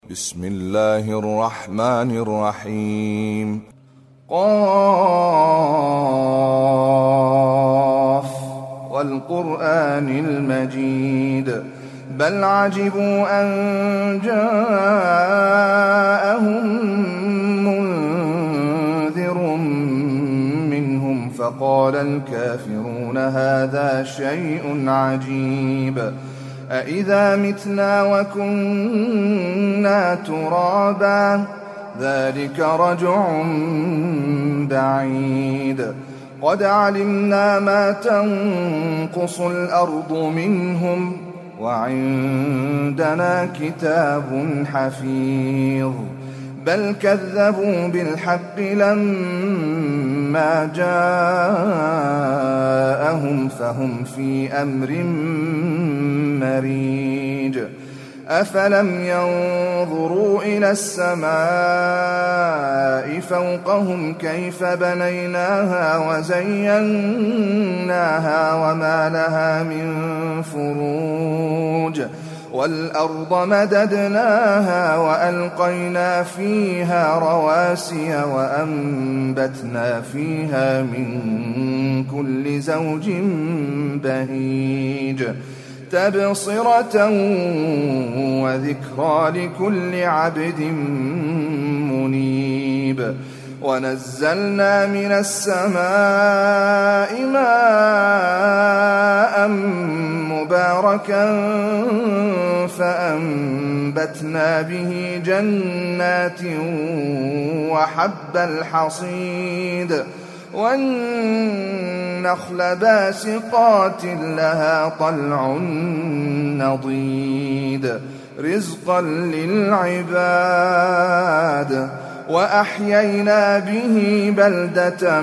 بسم الله الرحمن الرحيم. قاف والقرآن المجيد بل عجبوا أن جاءهم منذر منهم فقال الكافرون هذا شيء عجيب أإذا متنا وكنا ترابا ذلك رجع بعيد قد علمنا ما تنقص الأرض منهم وعندنا كتاب حفيظ بل كذبوا بالحق لما جاءهم فهم في أمر مريج أفلم ينظروا إلى السماء فوقهم كيف بنيناها وزيناها وما لها من فروج والأرض مددناها وألقينا فيها رواسي وأنبتنا فيها من كل زوج بهيج تبصرة وذكرى لكل عبد منيب ونزلنا من السماء ماء مباركا فأنبتنا به جنات وحب الحصيد والنخل باسقات لها طلع نضيد رزقا للعباد وأحيينا به بلدة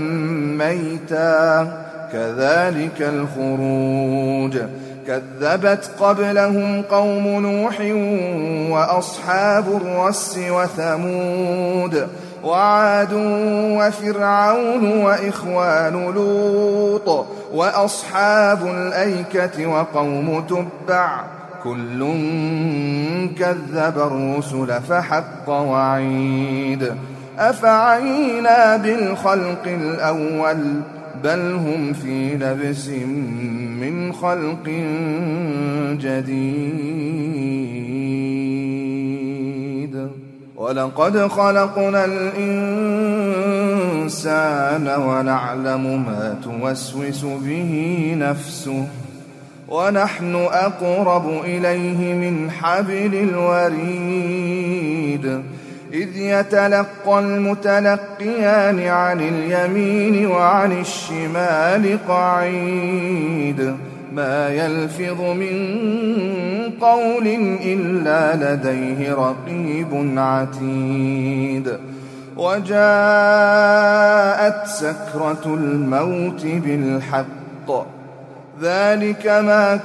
ميتا كذلك الخروج كذبت قبلهم قوم نوح وأصحاب الرس وثمود وعاد وفرعون وإخوان لوط وأصحاب الأيكة وقوم تبع كل كذب الرسل فحق وعيد أفعينا بالخلق الأول بل هم في لبس من خلق جديد ولقد خلقنا الإنسان ونعلم ما توسوس به نفسه ونحن أقرب إليه من حبل الوريد إذ يتلقى المتلقيان عن اليمين وعن الشمال قعيد ما يلفظ من قول إلا لديه رقيب عتيد وجاءت سكرة الموت بالحق ذلك ما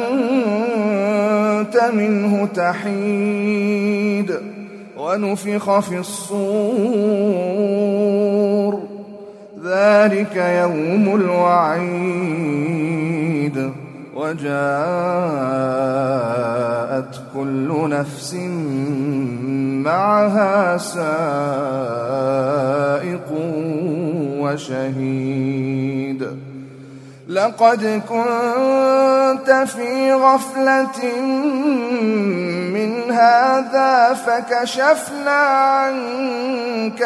كنت منه تحيد ونفخ في الصور ذلك يوم الوعيد وجاءت كل نفس معها سائق وشهيد لقد كنت في غفلة من هذا فكشفنا عنك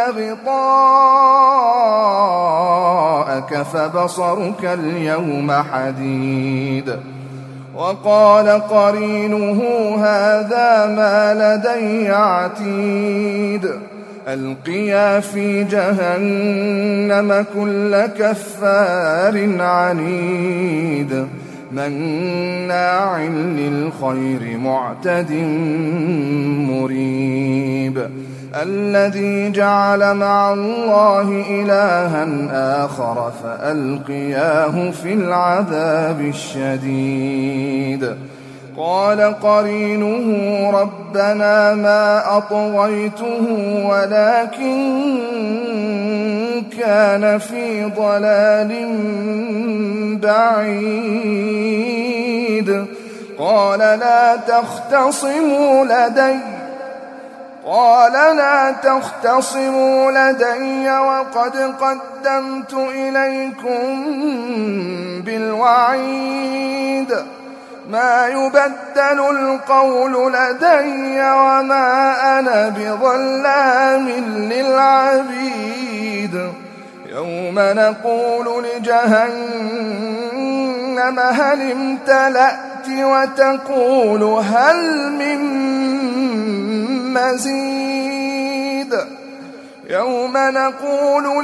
غطاءك فبصرك اليوم حديد وقال قرينه هذا ما لدي عتيد ألقيا في جهنم كل كفار عنيد مناع للخير معتد مريب الذي جعل مع الله إلها آخر فألقياه في العذاب الشديد قال قرينه ربنا ما أطغيته ولكن كان في ضلال بعيد قال لا تختصموا لدي قال لا تختصموا لدي وقد قدمت إليكم بالوعيد ما يبدل القول لدي وما أنا بظلام للعبيد يوم نقول لجهنم هل امتلأت وتقول هل من مزيد يوم نقول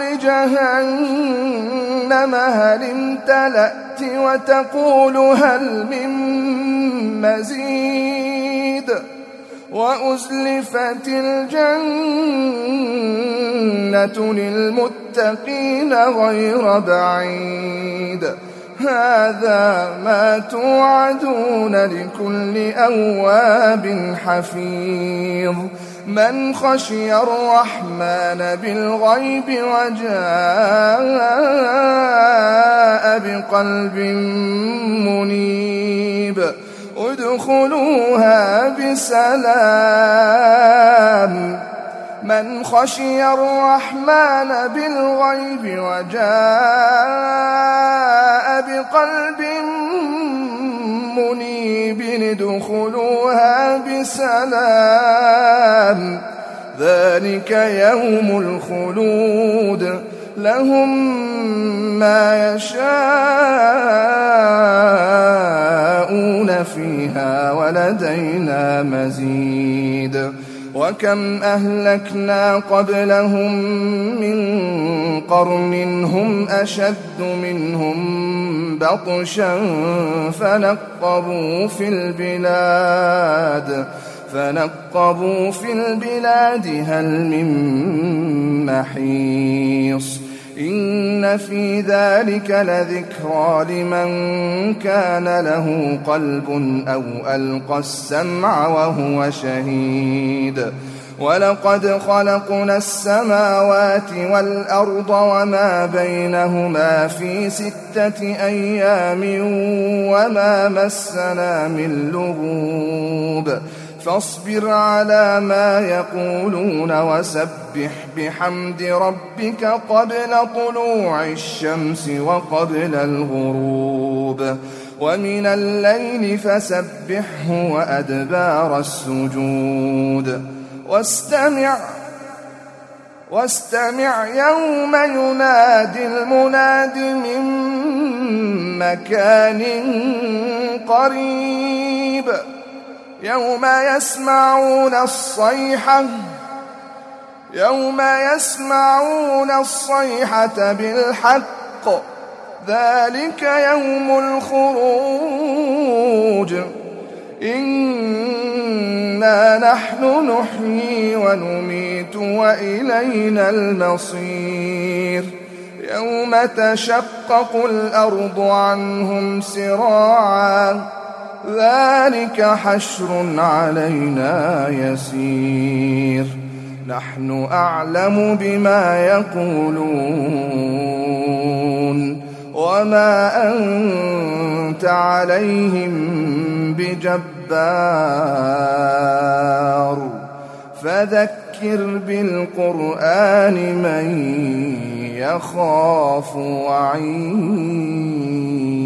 لجهنم هل امتلأت وتقول هل من مزيد وأزلفت الجنة للمتقين غير بعيد هذا ما توعدون لكل أواب حفيظ من خشي الرحمن بالغيب وجاء بقلب منيب ادخلوها بسلام من خشي الرحمن بالغيب وجاء بقلب منيب ادخلوها بسلام ذلك يوم الخلود لهم ما يشاءون فيها ولدينا مزيد وكم أهلكنا قبلهم من قرن هم أشد منهم بطشا فنقبوا في البلاد هل من محيص إن في ذلك لذكرى لمن كان له قلب أو ألقى السمع وهو شهيد ولقد خلقنا السماوات والأرض وما بينهما في 6 أيام وما مسنا من لغوب فاصبر على ما يقولون وسبح بحمد ربك قبل طلوع الشمس وقبل الغروب ومن الليل فسبحه وأدبار السجود واستمع يوم ينادي المناد من مكان قريب يوم يسمعون الصيحة بالحق ذلك يوم الخروج إنا نحن نحيي ونميت وإلينا المصير يوم تشقق الأرض عنهم سراعا ذلك حشر علينا يسير نحن أعلم بما يقولون وما أنت عليهم بجبار فذكر بالقرآن من يخاف وعيد